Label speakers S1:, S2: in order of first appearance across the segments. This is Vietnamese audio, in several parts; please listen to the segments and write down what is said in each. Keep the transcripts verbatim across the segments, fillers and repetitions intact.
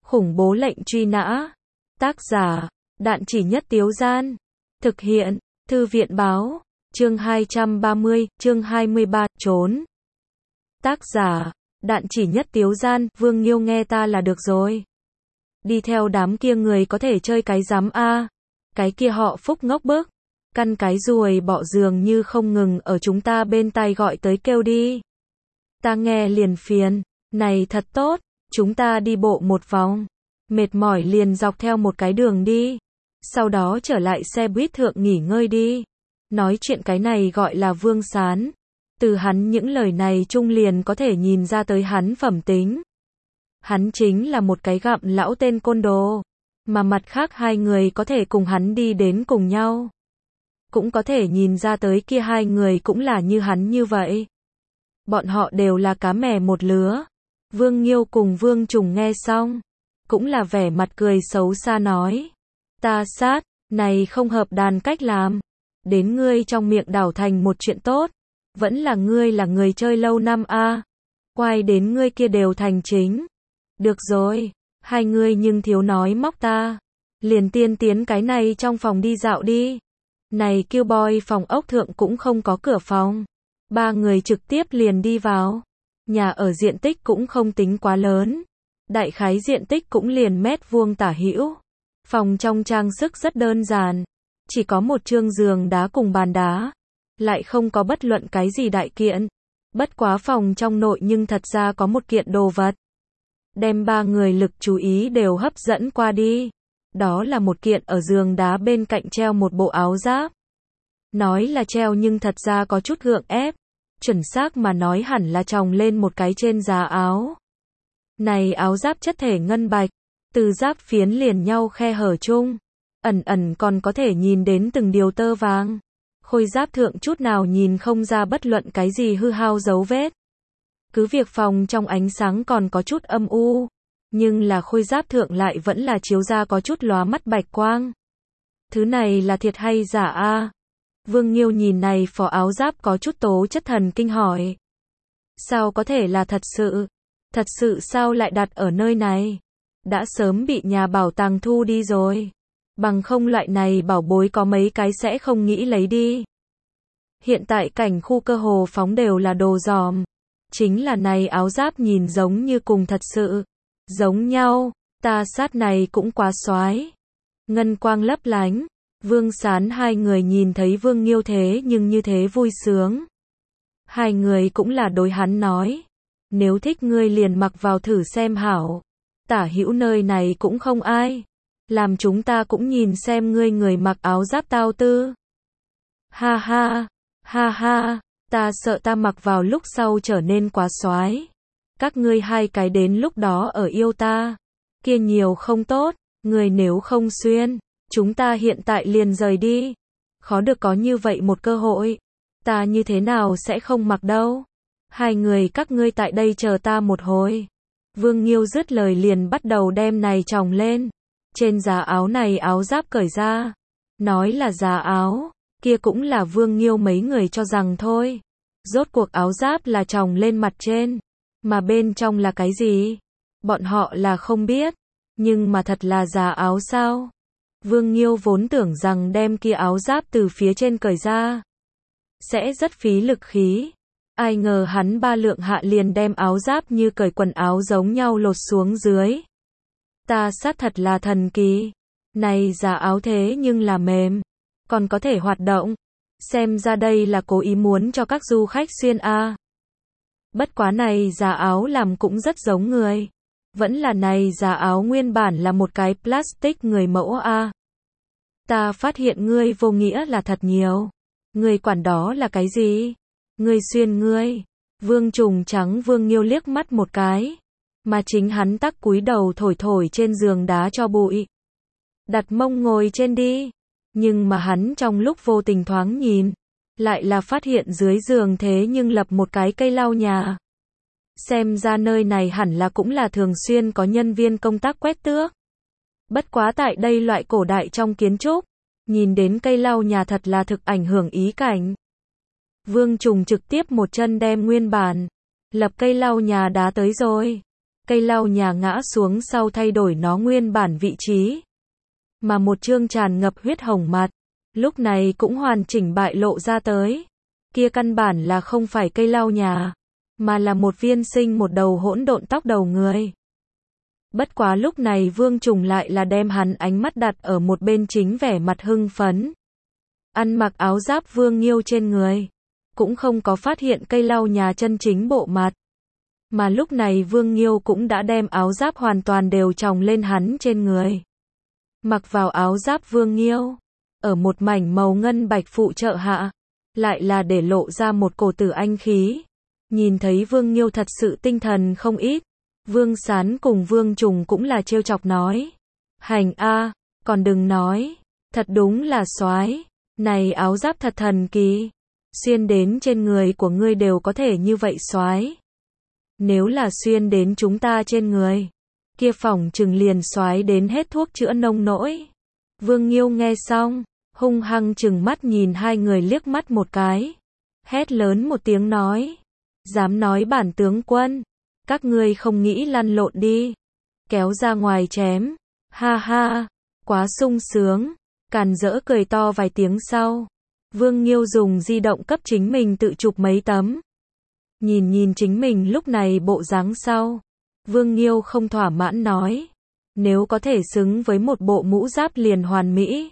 S1: Khủng bố lệnh truy nã. Tác giả, Đạn Chỉ Nhất Tiếu Gian. Thực hiện, Thư viện báo. Chương hai trăm ba mươi, chương hai mươi ba, trốn. Tác giả, Đạn Chỉ Nhất Tiếu Gian. Vương Nghiêu nghe ta là được rồi. Đi theo đám kia người có thể chơi cái rắm a. Cái kia họ Phúc ngốc bức. Căn cái ruồi bọ dường như không ngừng ở chúng ta bên tai gọi tới kêu đi. Ta nghe liền phiền. Này thật tốt, chúng ta đi bộ một vòng. Mệt mỏi liền dọc theo một cái đường đi. Sau đó trở lại xe buýt thượng nghỉ ngơi đi. Nói chuyện cái này gọi là Vương Sán. Từ hắn những lời này chung liền có thể nhìn ra tới hắn phẩm tính. Hắn chính là một cái gặm lão tên côn đồ. Mà mặt khác hai người có thể cùng hắn đi đến cùng nhau. Cũng có thể nhìn ra tới kia hai người cũng là như hắn như vậy. Bọn họ đều là cá mè một lứa. Vương Nghiêu cùng Vương Trùng nghe xong. Cũng là vẻ mặt cười xấu xa nói. Ta sát, này không hợp đàn cách làm. Đến ngươi trong miệng đảo thành một chuyện tốt. Vẫn là ngươi là người chơi lâu năm a. À. Quay đến ngươi kia đều thành chính. Được rồi, hai ngươi nhưng thiếu nói móc ta. Liền tiên tiến cái này trong phòng đi dạo đi. Này kêu boy phòng ốc thượng cũng không có cửa phòng. Ba người trực tiếp liền đi vào. Nhà ở diện tích cũng không tính quá lớn. Đại khái diện tích cũng liền mét vuông tả hữu. Phòng trong trang sức rất đơn giản. Chỉ có một chương giường đá cùng bàn đá. Lại không có bất luận cái gì đại kiện. Bất quá phòng trong nội nhưng thật ra có một kiện đồ vật. Đem ba người lực chú ý đều hấp dẫn qua đi. Đó là một kiện ở giường đá bên cạnh treo một bộ áo giáp. Nói là treo nhưng thật ra có chút gượng ép. Chuẩn xác mà nói hẳn là chồng lên một cái trên giá áo. Này áo giáp chất thể ngân bạch. Từ giáp phiến liền nhau khe hở chung. Ẩn ẩn còn có thể nhìn đến từng điều tơ vàng. Khôi giáp thượng chút nào nhìn không ra bất luận cái gì hư hao dấu vết. Cứ việc phòng trong ánh sáng còn có chút âm u. Nhưng là khôi giáp thượng lại vẫn là chiếu ra có chút lóa mắt bạch quang. Thứ này là thiệt hay giả a? Vương Nghiêu nhìn này phó áo giáp có chút tố chất thần kinh hỏi. Sao có thể là thật sự? Thật sự sao lại đặt ở nơi này? Đã sớm bị nhà bảo tàng thu đi rồi. Bằng không loại này bảo bối có mấy cái sẽ không nghĩ lấy đi. Hiện tại cảnh khu cơ hồ phóng đều là đồ giòm. Chính là này áo giáp nhìn giống như cùng thật sự. Giống nhau, ta sát này cũng quá xoái. Ngân quang lấp lánh. Vương Sán hai người nhìn thấy Vương Nghiêu thế nhưng như thế vui sướng. Hai người cũng là đối hắn nói. Nếu thích ngươi liền mặc vào thử xem hảo. Tả hữu nơi này cũng không ai. Làm chúng ta cũng nhìn xem ngươi người mặc áo giáp tao tư. Ha ha, ha ha, ta sợ ta mặc vào lúc sau trở nên quá xoái. Các ngươi hai cái đến lúc đó ở yêu ta. Kia nhiều không tốt, người nếu không xuyên. Chúng ta hiện tại liền rời đi. Khó được có như vậy một cơ hội. Ta như thế nào sẽ không mặc đâu. Hai người các ngươi tại đây chờ ta một hồi. Vương Nghiêu dứt lời liền bắt đầu đem này chồng lên. Trên giá áo này áo giáp cởi ra. Nói là giá áo. Kia cũng là Vương Nghiêu mấy người cho rằng thôi. Rốt cuộc áo giáp là chồng lên mặt trên. Mà bên trong là cái gì? Bọn họ là không biết. Nhưng mà thật là giá áo sao? Vương Nghiêu vốn tưởng rằng đem kia áo giáp từ phía trên cởi ra sẽ rất phí lực khí. Ai ngờ hắn ba lượng hạ liền đem áo giáp như cởi quần áo giống nhau lột xuống dưới. Ta sát thật là thần kỳ. Này giá áo thế nhưng là mềm. Còn có thể hoạt động. Xem ra đây là cố ý muốn cho các du khách xuyên a. À. Bất quá này giá áo làm cũng rất giống người. Vẫn là này giá áo nguyên bản là một cái plastic người mẫu a. À. Ta phát hiện ngươi vô nghĩa là thật nhiều. Ngươi quản đó là cái gì? Ngươi xuyên ngươi. Vương Trùng trắng Vương Nghiêu liếc mắt một cái. Mà chính hắn tắc cúi đầu thổi thổi trên giường đá cho bụi. Đặt mông ngồi trên đi. Nhưng mà hắn trong lúc vô tình thoáng nhìn. Lại là phát hiện dưới giường thế nhưng lập một cái cây lau nhà. Xem ra nơi này hẳn là cũng là thường xuyên có nhân viên công tác quét tước. Bất quá tại đây loại cổ đại trong kiến trúc. Nhìn đến cây lau nhà thật là thực ảnh hưởng ý cảnh. Vương Trùng trực tiếp một chân đem nguyên bản. Lập cây lau nhà đá tới rồi. cây lau nhà ngã xuống sau thay đổi nó nguyên bản vị trí. Mà một chương tràn ngập huyết hồng mặt, lúc này cũng hoàn chỉnh bại lộ ra tới. Kia căn bản là không phải cây lau nhà, mà là một viên sinh một đầu hỗn độn tóc đầu người. Bất quá lúc này Vương Trùng lại là đem hắn ánh mắt đặt ở một bên chính vẻ mặt hưng phấn. Ăn mặc áo giáp Vương Nghiêu trên người, cũng không có phát hiện cây lau nhà chân chính bộ mặt. Mà lúc này Vương Nghiêu cũng đã đem áo giáp hoàn toàn đều tròng lên hắn trên người. Mặc vào áo giáp Vương Nghiêu, ở một mảnh màu ngân bạch phụ trợ hạ, lại là để lộ ra một cổ tử anh khí. Nhìn thấy Vương Nghiêu thật sự tinh thần không ít. Vương Sán cùng Vương Trùng cũng là trêu chọc nói. Hành a, còn đừng nói, thật đúng là soái, này áo giáp thật thần kỳ, xuyên đến trên người của ngươi đều có thể như vậy soái. Nếu là xuyên đến chúng ta trên người, kia phỏng chừng liền soái đến hết thuốc chữa nông nỗi. Vương Nghiêu nghe xong, hung hăng chừng mắt nhìn hai người liếc mắt một cái, hét lớn một tiếng nói, dám nói bản tướng quân, các ngươi không nghĩ lăn lộn đi, kéo ra ngoài chém, ha ha, quá sung sướng, càn rỡ cười to vài tiếng sau. Vương Nghiêu dùng di động cấp chính mình tự chụp mấy tấm. Nhìn nhìn chính mình lúc này bộ dáng sau, Vương Nghiêu không thỏa mãn nói, nếu có thể xứng với một bộ mũ giáp liền hoàn mỹ.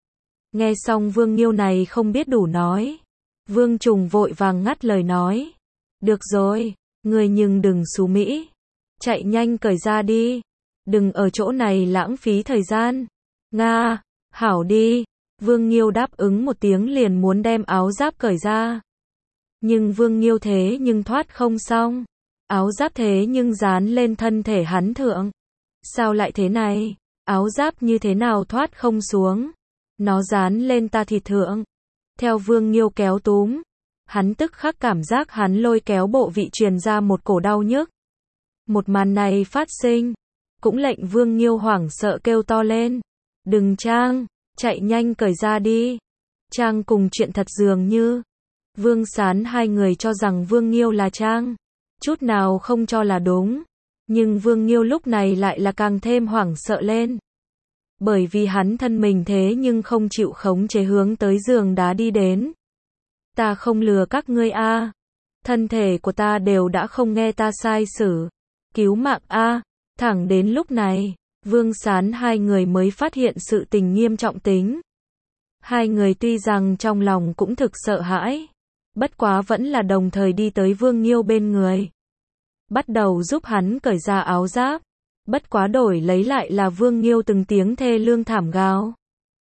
S1: Nghe xong Vương Nghiêu này không biết đủ nói, Vương Trùng vội vàng ngắt lời nói, được rồi, người nhưng đừng xú Mỹ, chạy nhanh cởi ra đi, đừng ở chỗ này lãng phí thời gian. Nga, hảo đi. Vương Nghiêu đáp ứng một tiếng liền muốn đem áo giáp cởi ra. Nhưng Vương Nghiêu thế nhưng thoát không xong, áo giáp thế nhưng dán lên thân thể hắn thượng. Sao lại thế này, áo giáp như thế nào thoát không xuống, nó dán lên ta thịt thượng. Theo Vương Nghiêu kéo túm, hắn tức khắc cảm giác hắn lôi kéo bộ vị truyền ra một cổ đau nhức. Một màn này phát sinh, cũng lệnh Vương Nghiêu hoảng sợ kêu to lên, đừng trang, chạy nhanh cởi ra đi. Trang cùng chuyện thật dường như. Vương Sán hai người cho rằng Vương Nghiêu là trang, chút nào không cho là đúng. Nhưng Vương Nghiêu lúc này lại là càng thêm hoảng sợ lên. Bởi vì hắn thân mình thế nhưng không chịu khống chế hướng tới giường đá đi đến. Ta không lừa các ngươi a, thân thể của ta đều đã không nghe ta sai sử, cứu mạng a. Thẳng đến lúc này, Vương Sán hai người mới phát hiện sự tình nghiêm trọng tính. Hai người tuy rằng trong lòng cũng thực sợ hãi, bất quá vẫn là đồng thời đi tới Vương Nghiêu bên người, bắt đầu giúp hắn cởi ra áo giáp. Bất quá đổi lấy lại là Vương Nghiêu từng tiếng thê lương thảm gào.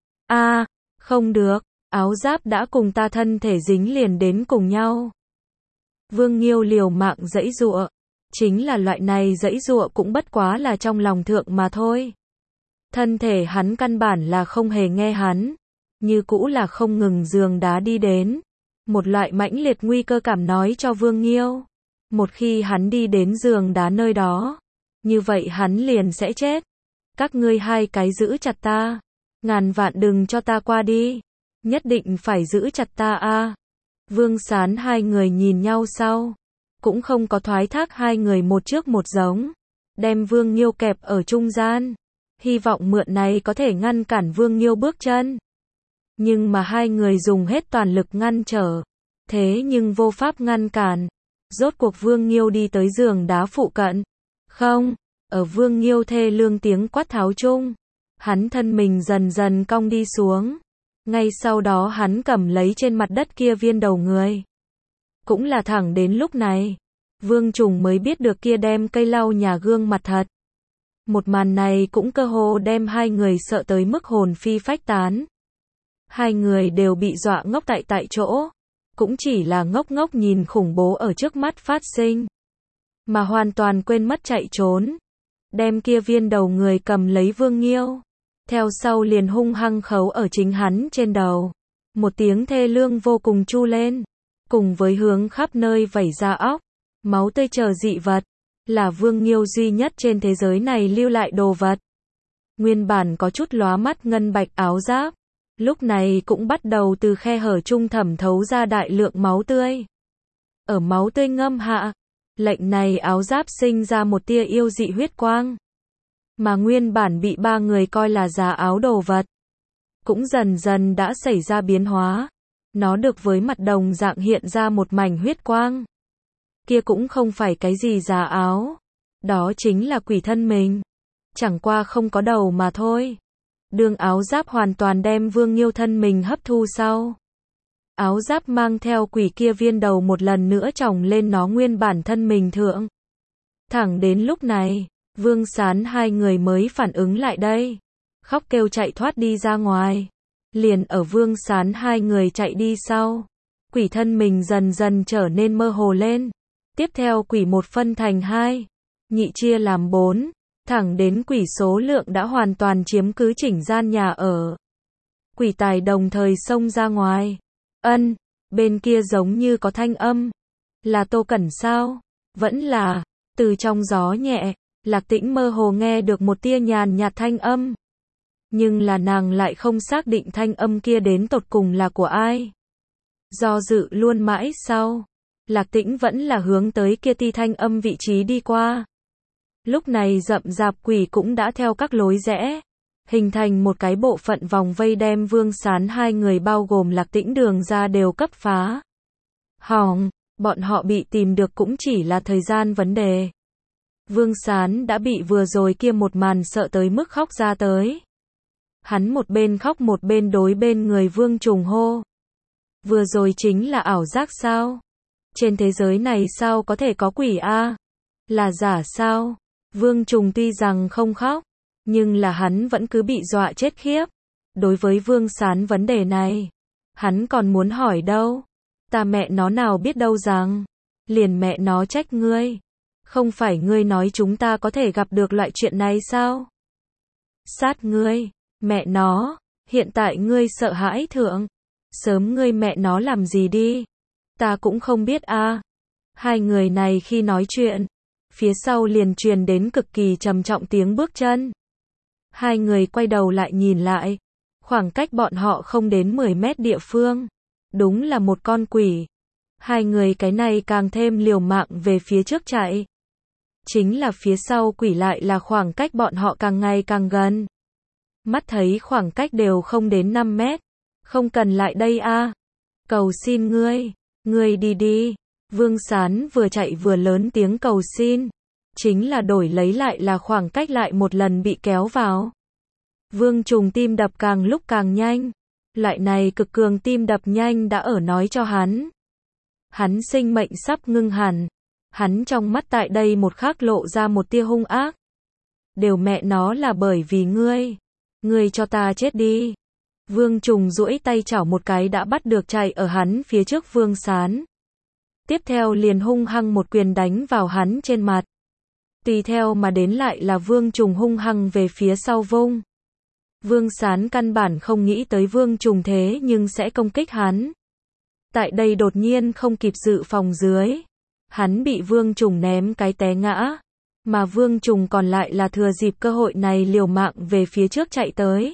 S1: A, không được, áo giáp đã cùng ta thân thể dính liền đến cùng nhau. Vương Nghiêu liều mạng giãy giụa, chính là loại này giãy giụa cũng bất quá là trong lòng thượng mà thôi. Thân thể hắn căn bản là không hề nghe hắn, như cũ là không ngừng giường đá đi đến. Một loại mãnh liệt nguy cơ cảm nói cho Vương Nghiêu, một khi hắn đi đến giường đá nơi đó, như vậy hắn liền sẽ chết. Các ngươi hai cái giữ chặt ta, ngàn vạn đừng cho ta qua đi, nhất định phải giữ chặt ta a. Vương Sán hai người nhìn nhau sau, cũng không có thoái thác hai người một trước một giống, đem Vương Nghiêu kẹp ở trung gian, hy vọng mượn này có thể ngăn cản Vương Nghiêu bước chân. Nhưng mà hai người dùng hết toàn lực ngăn trở, thế nhưng vô pháp ngăn cản. Rốt cuộc Vương Nghiêu đi tới giường đá phụ cận. Không, ở Vương Nghiêu thê lương tiếng quát tháo chung, hắn thân mình dần dần cong đi xuống. Ngay sau đó hắn cầm lấy trên mặt đất kia viên đầu người. Cũng là thẳng đến lúc này, Vương Trùng mới biết được kia đem cây lau nhà gương mặt thật. Một màn này cũng cơ hồ đem hai người sợ tới mức hồn phi phách tán. Hai người đều bị dọa ngốc tại tại chỗ, cũng chỉ là ngốc ngốc nhìn khủng bố ở trước mắt phát sinh, mà hoàn toàn quên mất chạy trốn. Đem kia viên đầu người cầm lấy Vương Nghiêu, theo sau liền hung hăng khấu ở chính hắn trên đầu. Một tiếng thê lương vô cùng chu lên, cùng với hướng khắp nơi vẩy ra óc, máu tươi chờ dị vật, là Vương Nghiêu duy nhất trên thế giới này lưu lại đồ vật. Nguyên bản có chút lóa mắt ngân bạch áo giáp, lúc này cũng bắt đầu từ khe hở trung thẩm thấu ra đại lượng máu tươi. Ở máu tươi ngâm hạ, Lệnh này áo giáp sinh ra một tia yêu dị huyết quang. Mà nguyên bản bị ba người coi là giá áo đồ vật. Cũng dần dần đã xảy ra biến hóa. Nó được với mặt đồng dạng hiện ra một mảnh huyết quang. Kia cũng không phải cái gì giá áo. Đó chính là quỷ thân mình. Chẳng qua không có đầu mà thôi. Đường áo giáp hoàn toàn đem Vương Nghiêu thân mình hấp thu sau. Áo giáp mang theo quỷ kia viên đầu một lần nữa tròng lên nó nguyên bản thân mình thượng. Thẳng đến lúc này, Vương Sán hai người mới phản ứng lại đây. Khóc kêu chạy thoát đi ra ngoài. Liền ở Vương Sán hai người chạy đi sau. Quỷ thân mình dần dần trở nên mơ hồ lên. Tiếp theo quỷ một phân thành hai. Nhị chia làm bốn. Thẳng đến quỷ số lượng đã hoàn toàn chiếm cứ chỉnh gian nhà ở. Quỷ tài đồng thời xông ra ngoài. Ân, bên kia giống như có thanh âm. Là Tô Cẩn sao? Vẫn là, từ trong gió nhẹ, Lạc Tĩnh mơ hồ nghe được một tia nhàn nhạt thanh âm. Nhưng là nàng lại không xác định thanh âm kia đến tột cùng là của ai. Do dự luôn mãi sau, Lạc Tĩnh vẫn là hướng tới kia ti thanh âm vị trí đi qua. Lúc này rậm rạp quỷ cũng đã theo các lối rẽ, hình thành một cái bộ phận vòng vây đem Vương Sán hai người bao gồm Lạc Tĩnh đường ra đều cấp phá. Hỏng, bọn họ bị tìm được cũng chỉ là thời gian vấn đề. Vương Sán đã bị vừa rồi kia một màn sợ tới mức khóc ra tới. Hắn một bên khóc một bên đối bên người Vương Trùng hô. Vừa rồi chính là ảo giác sao? Trên thế giới này sao có thể có quỷ a? Là giả sao? Vương Trùng tuy rằng không khóc, nhưng là hắn vẫn cứ bị dọa chết khiếp. Đối với Vương Sán vấn đề này, hắn còn muốn hỏi đâu. Ta mẹ nó nào biết đâu rằng, liền mẹ nó trách ngươi. Không phải ngươi nói chúng ta có thể gặp được loại chuyện này sao? Sát ngươi, mẹ nó, hiện tại ngươi sợ hãi thượng. Sớm ngươi mẹ nó làm gì đi? Ta cũng không biết a. À. Hai người này khi nói chuyện, phía sau liền truyền đến cực kỳ trầm trọng tiếng bước chân. Hai người quay đầu lại nhìn lại, khoảng cách bọn họ không đến mười mét địa phương. Đúng là một con quỷ. Hai người cái này càng thêm liều mạng về phía trước chạy. Chính là phía sau quỷ lại là khoảng cách bọn họ càng ngày càng gần. Mắt thấy khoảng cách đều không đến năm mét. Không cần lại đây a. À. Cầu xin ngươi, ngươi đi đi. Vương Sán vừa chạy vừa lớn tiếng cầu xin. Chính là đổi lấy lại là khoảng cách lại một lần bị kéo vào. Vương Trùng tim đập càng lúc càng nhanh. Loại này cực cường tim đập nhanh đã ở nói cho hắn. Hắn sinh mệnh sắp ngưng hẳn. Hắn trong mắt tại đây một khắc lộ ra một tia hung ác. Đều mẹ nó là bởi vì ngươi. Ngươi cho ta chết đi. Vương Trùng duỗi tay chảo một cái đã bắt được chạy ở hắn phía trước Vương Sán. Tiếp theo liền hung hăng một quyền đánh vào hắn trên mặt. Tùy theo mà đến lại là Vương Trùng hung hăng về phía sau vung. Vương Sán căn bản không nghĩ tới Vương Trùng thế nhưng sẽ công kích hắn. Tại đây đột nhiên không kịp dự phòng dưới. Hắn bị Vương Trùng ném cái té ngã. Mà Vương Trùng còn lại là thừa dịp cơ hội này liều mạng về phía trước chạy tới.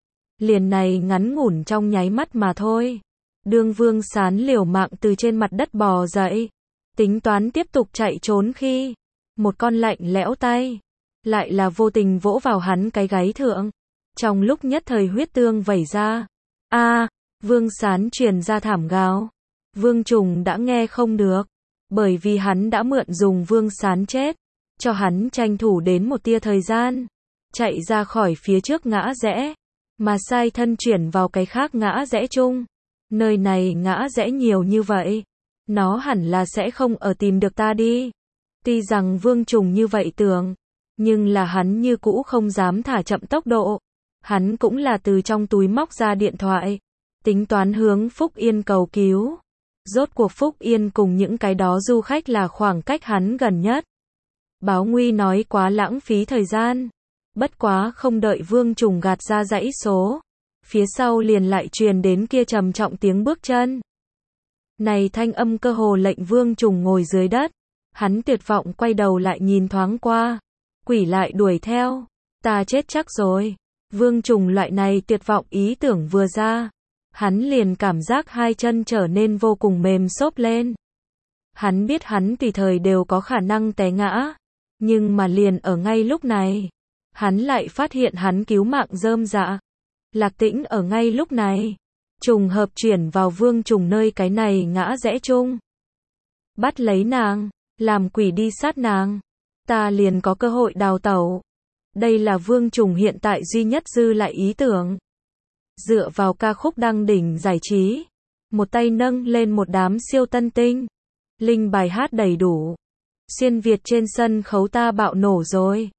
S1: Liền này ngắn ngủn trong nháy mắt mà thôi. Đương Vương Sán liều mạng từ trên mặt đất bò dậy. Tính toán tiếp tục chạy trốn khi. Một con lạnh lẽo tay. Lại là vô tình vỗ vào hắn cái gáy thượng. Trong lúc nhất thời huyết tương vẩy ra. A, à, Vương Sán truyền ra thảm gào. Vương Trùng đã nghe không được. Bởi vì hắn đã mượn dùng Vương Sán chết. Cho hắn tranh thủ đến một tia thời gian. Chạy ra khỏi phía trước ngã rẽ. Mà sai thân chuyển vào cái khác ngã rẽ chung. Nơi này ngã rẽ nhiều như vậy. Nó hẳn là sẽ không ở tìm được ta đi. Tuy rằng Vương Trùng như vậy tưởng. Nhưng là hắn như cũ không dám thả chậm tốc độ. Hắn cũng là từ trong túi móc ra điện thoại. Tính toán hướng Phúc Yên cầu cứu. Rốt cuộc Phúc Yên cùng những cái đó du khách là khoảng cách hắn gần nhất. Báo nguy nói quá lãng phí thời gian. Bất quá không đợi Vương Trùng gạt ra dãy số. Phía sau liền lại truyền đến kia trầm trọng tiếng bước chân. Này thanh âm cơ hồ lệnh Vương Trùng ngồi dưới đất. Hắn tuyệt vọng quay đầu lại nhìn thoáng qua. Quỷ lại đuổi theo. Ta chết chắc rồi. Vương Trùng loại này tuyệt vọng ý tưởng vừa ra. Hắn liền cảm giác hai chân trở nên vô cùng mềm xốp lên. Hắn biết hắn tùy thời đều có khả năng té ngã. Nhưng mà liền ở ngay lúc này, hắn lại phát hiện hắn cứu mạng rơm rạ. Lạc Tĩnh ở ngay lúc này, trùng hợp chuyển vào Vương Trùng nơi cái này ngã rẽ chung. Bắt lấy nàng, làm quỷ đi sát nàng. Ta liền có cơ hội đào tẩu. Đây là Vương Trùng hiện tại duy nhất dư lại ý tưởng. Dựa vào ca khúc đăng đỉnh giải trí, một tay nâng lên một đám siêu tân tinh. Linh bài hát đầy đủ. Xuyên Việt trên sân khấu ta bạo nổ rồi.